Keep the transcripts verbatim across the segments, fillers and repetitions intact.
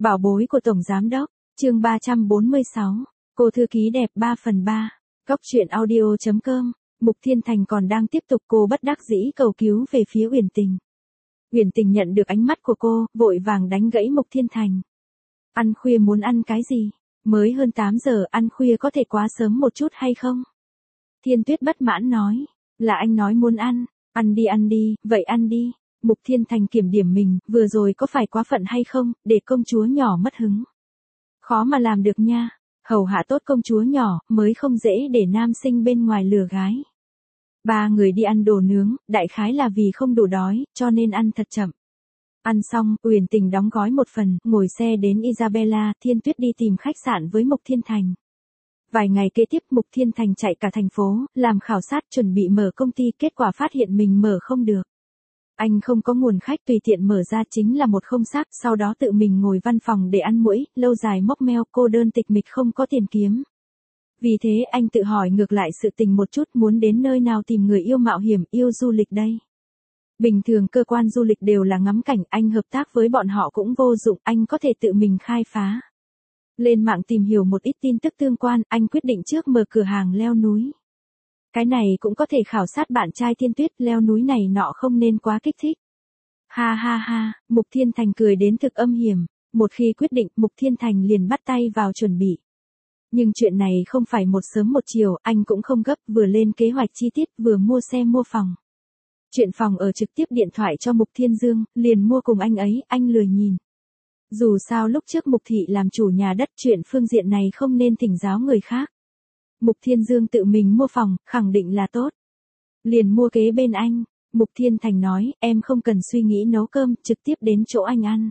Bảo bối của Tổng Giám Đốc, chương ba trăm bốn mươi sáu, cô thư ký đẹp ba phần ba, Cóc truyện audio chấm com, Mục Thiên Thành còn đang tiếp tục cô bất đắc dĩ cầu cứu về phía Uyển Tình. Uyển Tình nhận được ánh mắt của cô, vội vàng đánh gãy Mục Thiên Thành. Ăn khuya muốn ăn cái gì? Mới hơn tám giờ, ăn khuya có thể quá sớm một chút hay không? Thiên Tuyết bất mãn nói, là anh nói muốn ăn, ăn đi ăn đi, vậy ăn đi. Mục Thiên Thành kiểm điểm mình, vừa rồi có phải quá phận hay không, để công chúa nhỏ mất hứng. Khó mà làm được nha, hầu hạ tốt công chúa nhỏ, mới không dễ để nam sinh bên ngoài lừa gái. Ba người đi ăn đồ nướng, đại khái là vì không đủ đói, cho nên ăn thật chậm. Ăn xong, Uyển Tình đóng gói một phần, ngồi xe đến Isabella, Thiên Tuyết đi tìm khách sạn với Mục Thiên Thành. Vài ngày kế tiếp Mục Thiên Thành chạy cả thành phố, làm khảo sát chuẩn bị mở công ty, kết quả phát hiện mình mở không được. Anh không có nguồn khách, tùy tiện mở ra chính là một không xác, sau đó tự mình ngồi văn phòng để ăn muỗi, lâu dài móc meo, cô đơn tịch mịch không có tiền kiếm. Vì thế anh tự hỏi ngược lại sự tình một chút, muốn đến nơi nào tìm người yêu mạo hiểm, yêu du lịch đây. Bình thường cơ quan du lịch đều là ngắm cảnh, anh hợp tác với bọn họ cũng vô dụng, anh có thể tự mình khai phá. Lên mạng tìm hiểu một ít tin tức tương quan, anh quyết định trước mở cửa hàng leo núi. Cái này cũng có thể khảo sát bạn trai Thiên Tuyết, leo núi này nọ không nên quá kích thích. Ha ha ha, Mục Thiên Thành cười đến thực âm hiểm, một khi quyết định, Mục Thiên Thành liền bắt tay vào chuẩn bị. Nhưng chuyện này không phải một sớm một chiều, anh cũng không gấp, vừa lên kế hoạch chi tiết, vừa mua xe mua phòng. Chuyện phòng ở trực tiếp điện thoại cho Mục Thiên Dương, liền mua cùng anh ấy, anh lười nhìn. Dù sao lúc trước Mục Thị làm chủ nhà đất, chuyện phương diện này không nên thỉnh giáo người khác. Mục Thiên Dương tự mình mua phòng, khẳng định là tốt. Liền mua kế bên anh. Mục Thiên Thành nói, em không cần suy nghĩ nấu cơm, trực tiếp đến chỗ anh ăn.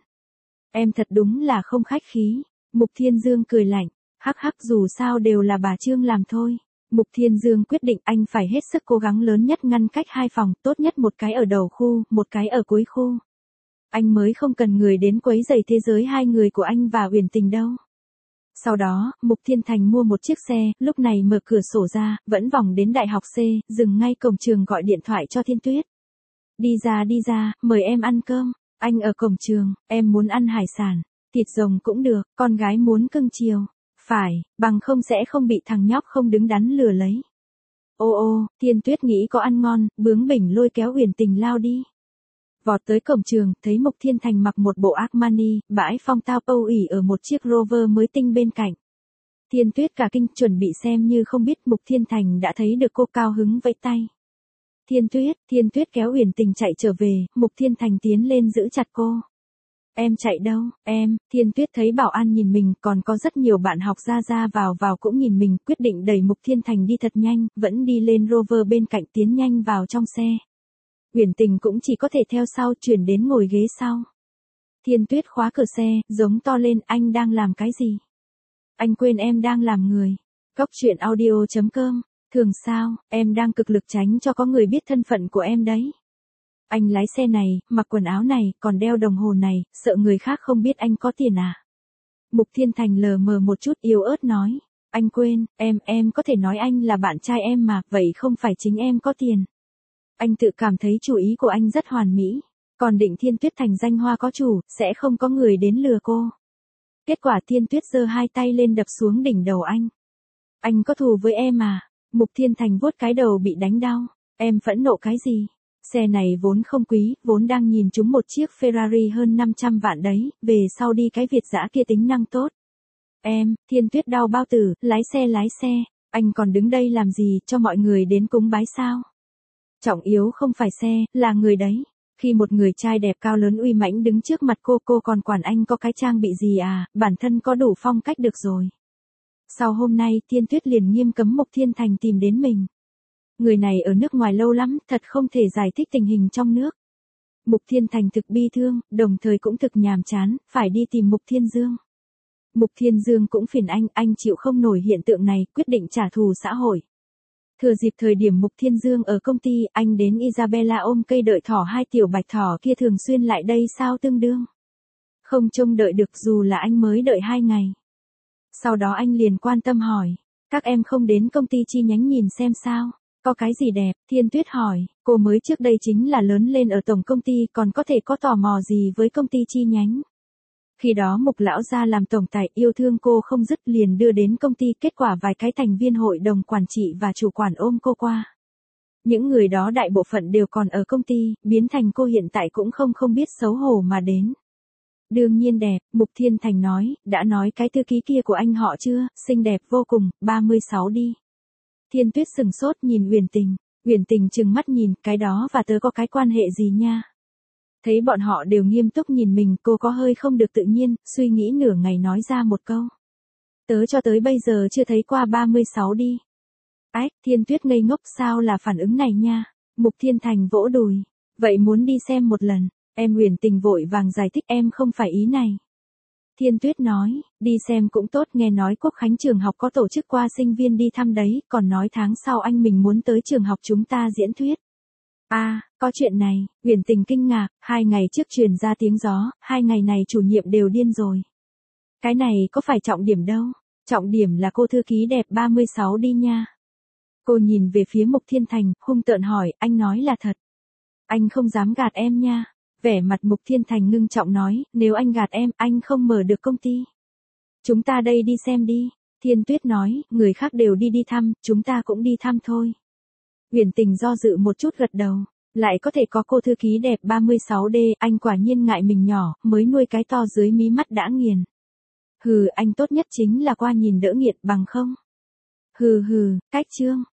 Em thật đúng là không khách khí. Mục Thiên Dương cười lạnh, hắc hắc, dù sao đều là bà Trương làm thôi. Mục Thiên Dương quyết định anh phải hết sức cố gắng lớn nhất ngăn cách hai phòng, tốt nhất một cái ở đầu khu, một cái ở cuối khu. Anh mới không cần người đến quấy rầy thế giới hai người của anh và Uyển Tình đâu. Sau đó, Mục Thiên Thành mua một chiếc xe, lúc này mở cửa sổ ra, vẫn vòng đến đại học C, dừng ngay cổng trường gọi điện thoại cho Thiên Tuyết. Đi ra đi ra, mời em ăn cơm, anh ở cổng trường, em muốn ăn hải sản, thịt rồng cũng được, con gái muốn cưng chiều. Phải, bằng không sẽ không bị thằng nhóc không đứng đắn lừa lấy. Ô ô, Thiên Tuyết nghĩ có ăn ngon, bướng bỉnh lôi kéo Uyển Tình lao đi. Vọt tới cổng trường, thấy Mục Thiên Thành mặc một bộ Armani, bãi phong tao âu ỉ ở một chiếc Rover mới tinh bên cạnh. Thiên Tuyết cả kinh, chuẩn bị xem như không biết Mục Thiên Thành đã thấy được cô, cao hứng vẫy tay. Thiên Tuyết, Thiên Tuyết kéo Uyển Tình chạy trở về, Mục Thiên Thành tiến lên giữ chặt cô. Em chạy đâu, em, Thiên Tuyết thấy bảo an nhìn mình, còn có rất nhiều bạn học ra ra vào vào cũng nhìn mình, quyết định đẩy Mục Thiên Thành đi thật nhanh, vẫn đi lên Rover bên cạnh tiến nhanh vào trong xe. Uyển Tình cũng chỉ có thể theo sau, chuyển đến ngồi ghế sau. Thiên Tuyết khóa cửa xe, giống to lên, anh đang làm cái gì? Anh quên em đang làm người. Cóc truyện audio chấm com, thường sao, em đang cực lực tránh cho có người biết thân phận của em đấy. Anh lái xe này, mặc quần áo này, còn đeo đồng hồ này, sợ người khác không biết anh có tiền à? Mục Thiên Thành lờ mờ một chút yếu ớt nói, anh quên, em, em có thể nói anh là bạn trai em mà, vậy không phải chính em có tiền. Anh tự cảm thấy chủ ý của anh rất hoàn mỹ, còn định Thiên Tuyết thành danh hoa có chủ, sẽ không có người đến lừa cô. Kết quả Thiên Tuyết giơ hai tay lên đập xuống đỉnh đầu anh. Anh có thù với em à? Mục Thiên Thành vuốt cái đầu bị đánh đau, em phẫn nộ cái gì? Xe này vốn không quý, vốn đang nhìn trúng một chiếc Ferrari hơn năm trăm vạn đấy, về sau đi cái Việt dã kia tính năng tốt. Em, Thiên Tuyết đau bao tử, lái xe lái xe, anh còn đứng đây làm gì, cho mọi người đến cúng bái sao? Trọng yếu không phải xe, là người đấy. Khi một người trai đẹp cao lớn uy mãnh đứng trước mặt cô, cô còn quản anh có cái trang bị gì à, bản thân có đủ phong cách được rồi. Sau hôm nay, Thiên Tuyết liền nghiêm cấm Mục Thiên Thành tìm đến mình. Người này ở nước ngoài lâu lắm, thật không thể giải thích tình hình trong nước. Mục Thiên Thành thực bi thương, đồng thời cũng thực nhàm chán, phải đi tìm Mục Thiên Dương. Mục Thiên Dương cũng phiền anh, anh chịu không nổi hiện tượng này, quyết định trả thù xã hội. Thừa dịp thời điểm Mục Thiên Dương ở công ty, anh đến Isabella ôm cây đợi thỏ, hai tiểu bạch thỏ kia thường xuyên lại đây sao tương đương. Không trông đợi được dù là anh mới đợi hai ngày. Sau đó anh liền quan tâm hỏi, các em không đến công ty chi nhánh nhìn xem sao, có cái gì đẹp, Thiên Tuyết hỏi, cô mới trước đây chính là lớn lên ở tổng công ty, còn có thể có tò mò gì với công ty chi nhánh. Khi đó Mục lão gia làm tổng tài yêu thương cô không dứt liền đưa đến công ty, kết quả vài cái thành viên hội đồng quản trị và chủ quản ôm cô qua. Những người đó đại bộ phận đều còn ở công ty, biến thành cô hiện tại cũng không không biết xấu hổ mà đến. Đương nhiên đẹp, Mục Thiên Thành nói, đã nói cái thư ký kia của anh họ chưa, xinh đẹp vô cùng, ba mươi sáu đi. Thiên Tuyết sừng sốt nhìn Uyển Tình, Uyển Tình trừng mắt nhìn, cái đó và tớ có cái quan hệ gì nha. Thấy bọn họ đều nghiêm túc nhìn mình, cô có hơi không được tự nhiên, suy nghĩ nửa ngày nói ra một câu. Tớ cho tới bây giờ chưa thấy qua ba mươi sáu đi. Ách, Thiên Tuyết ngây ngốc, sao là phản ứng này nha. Mục Thiên Thành vỗ đùi, vậy muốn đi xem một lần. Em Uyển Tình vội vàng giải thích, em không phải ý này. Thiên Tuyết nói, đi xem cũng tốt, nghe nói Quốc Khánh trường học có tổ chức qua sinh viên đi thăm đấy, còn nói tháng sau anh mình muốn tới trường học chúng ta diễn thuyết. À, có chuyện này, Uyển Tình kinh ngạc, hai ngày trước truyền ra tiếng gió, hai ngày này chủ nhiệm đều điên rồi. Cái này có phải trọng điểm đâu, trọng điểm là cô thư ký đẹp ba mươi sáu đi nha. Cô nhìn về phía Mục Thiên Thành, hung tợn hỏi, anh nói là thật. Anh không dám gạt em nha. Vẻ mặt Mục Thiên Thành ngưng trọng nói, nếu anh gạt em, anh không mở được công ty. Chúng ta đây đi xem đi. Thiên Tuyết nói, người khác đều đi đi thăm, chúng ta cũng đi thăm thôi. Uyển Tình do dự một chút gật đầu, lại có thể có cô thư ký đẹp ba mươi sáu D, anh quả nhiên ngại mình nhỏ, mới nuôi cái to dưới mí mắt đã nghiền. Hừ, anh tốt nhất chính là qua nhìn đỡ nghiệt bằng không. Hừ hừ, cách chương.